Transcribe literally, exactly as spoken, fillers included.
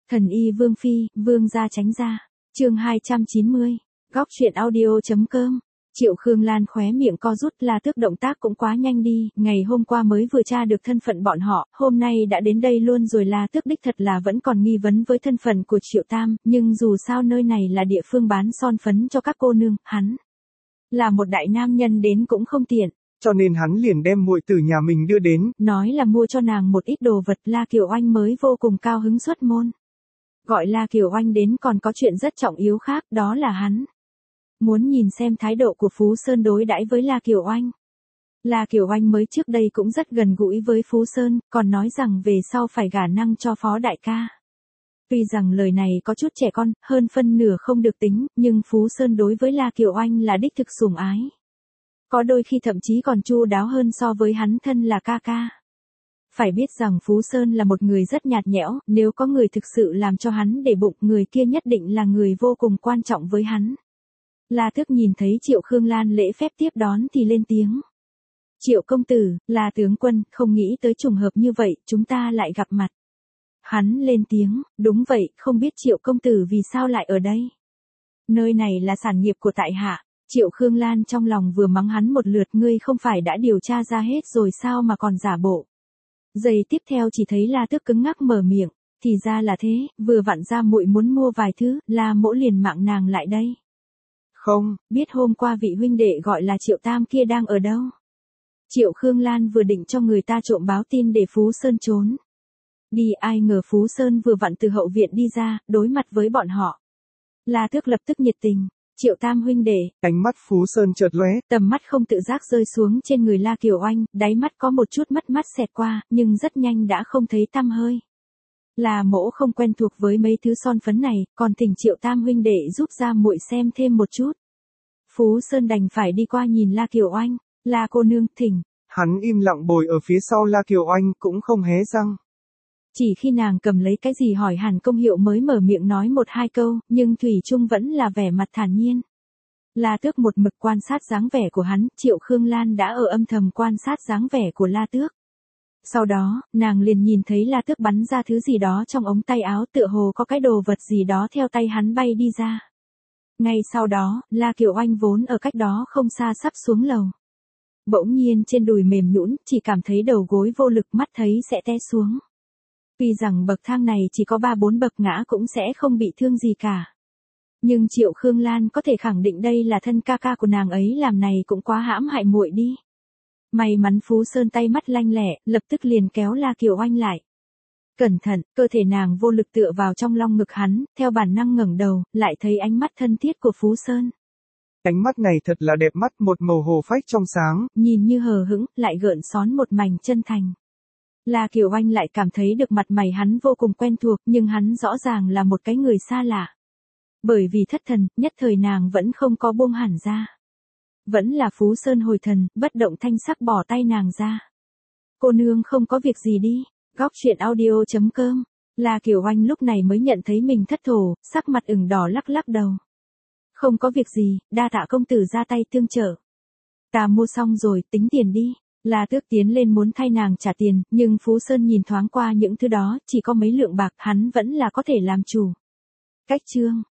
Thần y Vương Phi, Vương gia tránh ra. Chương hai trăm chín mươi. Góc truyện audio.com. Triệu Khương Lan khóe miệng co rút, La Tước động tác cũng quá nhanh đi, ngày hôm qua mới vừa tra được thân phận bọn họ, hôm nay đã đến đây luôn rồi. La Tước đích thật là vẫn còn nghi vấn với thân phận của Triệu Tam, nhưng dù sao nơi này là địa phương bán son phấn cho các cô nương, hắn là một đại nam nhân đến cũng không tiện. Cho nên hắn liền đem muội từ nhà mình đưa đến, nói là mua cho nàng một ít đồ vật. La Kiều Oanh mới vô cùng cao hứng xuất môn. Gọi La Kiều Oanh đến còn có chuyện rất trọng yếu khác, đó là hắn muốn nhìn xem thái độ của Phú Sơn đối đãi với La Kiều Oanh. La Kiều Oanh mới trước đây cũng rất gần gũi với Phú Sơn, còn nói rằng về sau phải gả năng cho Phó đại ca. Tuy rằng lời này có chút trẻ con, hơn phân nửa không được tính, nhưng Phú Sơn đối với La Kiều Oanh là đích thực sủng ái. Có đôi khi thậm chí còn chu đáo hơn so với hắn thân là ca ca. Phải biết rằng Phú Sơn là một người rất nhạt nhẽo, nếu có người thực sự làm cho hắn để bụng, người kia nhất định là người vô cùng quan trọng với hắn. La Tước nhìn thấy Triệu Khương Lan lễ phép tiếp đón thì lên tiếng. Triệu công tử, La tướng quân, không nghĩ tới trùng hợp như vậy, chúng ta lại gặp mặt. Hắn lên tiếng, đúng vậy, không biết Triệu công tử vì sao lại ở đây. Nơi này là sản nghiệp của tại hạ. Triệu Khương Lan trong lòng vừa mắng hắn một lượt, ngươi không phải đã điều tra ra hết rồi sao mà còn giả bộ. Giây tiếp theo chỉ thấy La Tước cứng ngắc mở miệng, thì ra là thế, vừa vặn ra muội muốn mua vài thứ, La mỗ liền mạng nàng lại đây. Không, biết hôm qua vị huynh đệ gọi là Triệu Tam kia đang ở đâu. Triệu Khương Lan vừa định cho người ta trộm báo tin để Phú Sơn trốn đi, ai ngờ Phú Sơn vừa vặn từ hậu viện đi ra, đối mặt với bọn họ. La Tước lập tức nhiệt tình. Triệu Tam huynh đệ. Ánh mắt Phú Sơn chợt lóe, tầm mắt không tự giác rơi xuống trên người La Kiều Oanh, đáy mắt có một chút mất mắt xẹt qua, nhưng rất nhanh đã không thấy tăm hơi. La mỗ không quen thuộc với mấy thứ son phấn này, còn thỉnh Triệu Tam huynh đệ giúp ra muội xem thêm một chút. Phú Sơn đành phải đi qua nhìn La Kiều Oanh. La cô nương, thỉnh. Hắn im lặng bồi ở phía sau La Kiều Oanh, cũng không hé răng. Chỉ khi nàng cầm lấy cái gì hỏi hàn công hiệu mới mở miệng nói một hai câu, nhưng thủy chung vẫn là vẻ mặt thản nhiên. La Tước một mực quan sát dáng vẻ của hắn, Triệu Khương Lan đã ở âm thầm quan sát dáng vẻ của La Tước. Sau đó, nàng liền nhìn thấy La Tước bắn ra thứ gì đó trong ống tay áo, tựa hồ có cái đồ vật gì đó theo tay hắn bay đi ra. Ngay sau đó, La Kiều Oanh vốn ở cách đó không xa sắp xuống lầu. Bỗng nhiên trên đùi mềm nhũn, chỉ cảm thấy đầu gối vô lực, mắt thấy sẽ té xuống. Tuy rằng bậc thang này chỉ có ba bốn bậc ngã cũng sẽ không bị thương gì cả. Nhưng Triệu Khương Lan có thể khẳng định đây là thân ca ca của nàng ấy, làm này cũng quá hãm hại muội đi. May mắn Phú Sơn tay mắt lanh lẹ, lập tức liền kéo La Kiều Oanh lại. Cẩn thận, cơ thể nàng vô lực tựa vào trong long ngực hắn, theo bản năng ngẩng đầu, lại thấy ánh mắt thân thiết của Phú Sơn. Ánh mắt này thật là đẹp mắt, một màu hồ phách trong sáng, nhìn như hờ hững, lại gợn xón một mảnh chân thành. La Kiều Oanh lại cảm thấy được mặt mày hắn vô cùng quen thuộc, nhưng hắn rõ ràng là một cái người xa lạ. Bởi vì thất thần, nhất thời nàng vẫn không có buông hẳn ra. Vẫn là Phú Sơn hồi thần, bất động thanh sắc bỏ tay nàng ra. Cô nương không có việc gì đi. Góc truyện audio.com. La Kiều Oanh lúc này mới nhận thấy mình thất thổ, sắc mặt ửng đỏ lắc lắc đầu. Không có việc gì, đa tạ công tử ra tay tương trợ. Ta mua xong rồi, tính tiền đi. La Tước tiến lên muốn thay nàng trả tiền, nhưng Phú Sơn nhìn thoáng qua những thứ đó, chỉ có mấy lượng bạc, hắn vẫn là có thể làm chủ. Cách chương.